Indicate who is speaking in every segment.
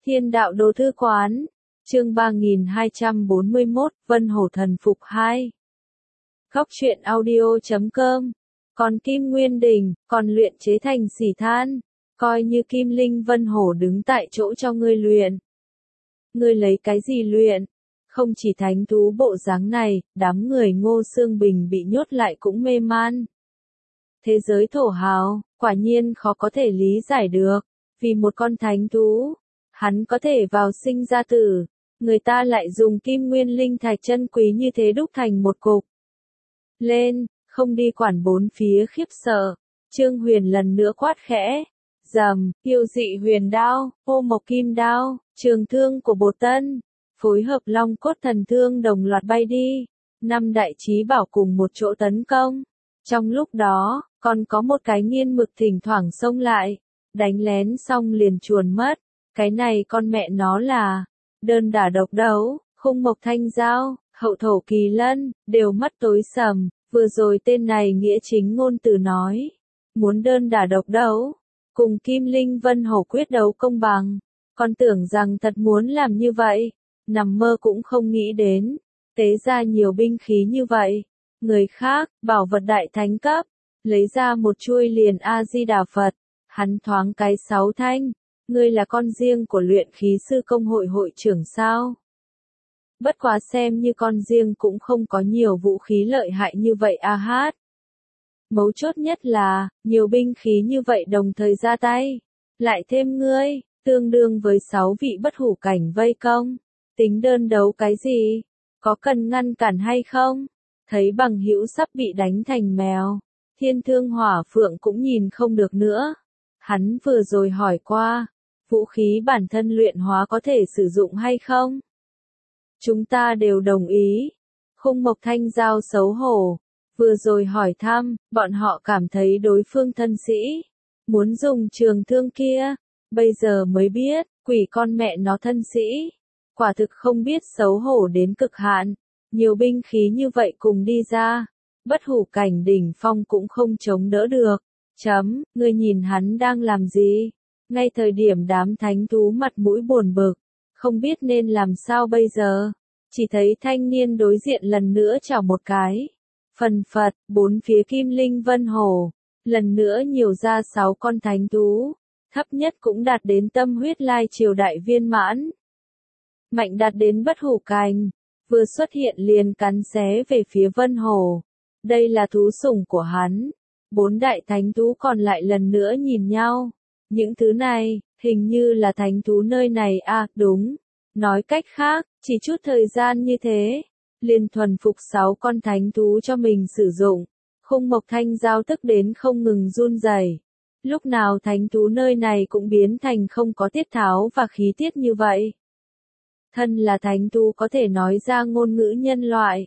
Speaker 1: Thiên đạo đồ thư quán, chương 3241, Vân Hổ thần phục 2. Góc truyện audio.com. Còn Kim Nguyên Đình, còn luyện chế thành xỉ than, coi như Kim Linh Vân Hổ đứng tại chỗ cho ngươi luyện. Ngươi lấy cái gì luyện? Không chỉ thánh thú bộ dáng này, đám người Ngô Xương Bình bị nhốt lại cũng mê man. Thế giới thổ hào, quả nhiên khó có thể lý giải được, vì một con thánh thú, hắn có thể vào sinh ra tử, người ta lại dùng kim nguyên linh thạch chân quý như thế đúc thành một cục. Lên, không đi quản bốn phía khiếp sợ, Trương Huyền lần nữa quát khẽ, rầm, yêu dị huyền đao, ô mộc kim đao, trường thương của Bồ Tân, phối hợp long cốt thần thương đồng loạt bay đi, 5 đại chí bảo cùng một chỗ tấn công. Trong lúc đó, còn có một cái nghiên mực thỉnh thoảng xông lại, đánh lén xong liền chuồn mất. Cái này con mẹ nó là đơn đả độc đấu, khung mộc thanh giao, hậu thổ kỳ lân, đều mắt tối sầm. Vừa rồi tên này nghĩa chính ngôn từ nói, muốn đơn đả độc đấu, cùng Kim Linh Vân Hổ quyết đấu công bằng. Con tưởng rằng thật muốn làm như vậy, nằm mơ cũng không nghĩ đến, tế ra nhiều binh khí như vậy. Người khác, bảo vật đại thánh cấp, lấy ra một chuôi liền A-di-đà Phật, hắn thoáng cái 6 thanh, ngươi là con riêng của luyện khí sư công hội hội trưởng sao? Bất quá xem như con riêng cũng không có nhiều vũ khí lợi hại như vậy a hát. Mấu chốt nhất là, nhiều binh khí như vậy đồng thời ra tay, lại thêm ngươi, tương đương với 6 vị bất hủ cảnh vây công, tính đơn đấu cái gì? Có cần ngăn cản hay không? Thấy bằng hữu sắp bị đánh thành mèo, Thiên Thương Hỏa Phượng cũng nhìn không được nữa. Hắn vừa rồi hỏi qua, vũ khí bản thân luyện hóa có thể sử dụng hay không? Chúng ta đều đồng ý. Khung mộc thanh giao xấu hổ, vừa rồi hỏi thăm, bọn họ cảm thấy đối phương thân sĩ, muốn dùng trường thương kia, bây giờ mới biết, quỷ con mẹ nó thân sĩ, quả thực không biết xấu hổ đến cực hạn. Nhiều binh khí như vậy cùng đi ra, bất hủ cảnh đỉnh phong cũng không chống đỡ được. Ngươi nhìn hắn đang làm gì? Ngay thời điểm đám thánh thú mặt mũi buồn bực, không biết nên làm sao bây giờ. Chỉ thấy thanh niên đối diện lần nữa chảo một cái. Phần phật, bốn phía Kim Linh Vân Hổ, lần nữa nhiều ra 6 con thánh thú, thấp nhất cũng đạt đến tâm huyết lai triều đại viên mãn. Mạnh đạt đến bất hủ cảnh, vừa xuất hiện liền cắn xé về phía Vân Hổ. Đây là thú sủng của hắn. 4 đại thánh thú còn lại lần nữa nhìn nhau. Những thứ này, hình như là thánh thú nơi này à, đúng. Nói cách khác, chỉ chút thời gian như thế, liền thuần phục 6 con thánh thú cho mình sử dụng. Khung mộc thanh giao tức đến không ngừng run rẩy. Lúc nào thánh thú nơi này cũng biến thành không có tiết tháo và khí tiết như vậy. Thân là thánh thú có thể nói ra ngôn ngữ nhân loại.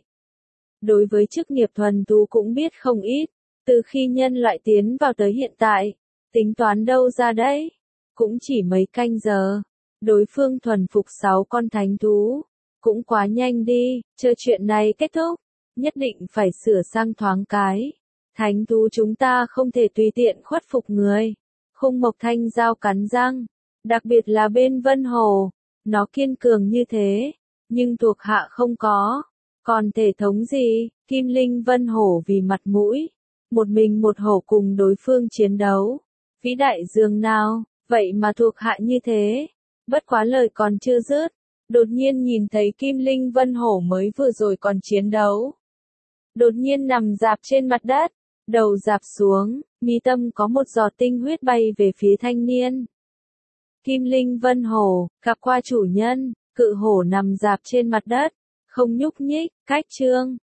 Speaker 1: Đối với chức nghiệp thuần thú cũng biết không ít, từ khi nhân loại tiến vào tới hiện tại, tính toán đâu ra đấy, cũng chỉ mấy canh giờ. Đối phương thuần phục 6 con thánh thú, cũng quá nhanh đi, chờ chuyện này kết thúc, nhất định phải sửa sang thoáng cái. Thánh thú chúng ta không thể tùy tiện khuất phục người. Khung mộc thanh giao cắn răng, đặc biệt là bên Vân Hổ, nó kiên cường như thế, nhưng thuộc hạ không có. Còn thể thống gì, Kim Linh Vân Hổ vì mặt mũi, một mình một hổ cùng đối phương chiến đấu. Vĩ đại dường nào, vậy mà thuộc hạ như thế. Bất quá lời còn chưa dứt, đột nhiên nhìn thấy Kim Linh Vân Hổ mới vừa rồi còn chiến đấu. Đột nhiên nằm rạp trên mặt đất, đầu rạp xuống, mi tâm có một giọt tinh huyết bay về phía thanh niên. Kim Linh Vân Hổ, gặp qua chủ nhân, cự hổ nằm rạp trên mặt đất, không nhúc nhích, cách trương,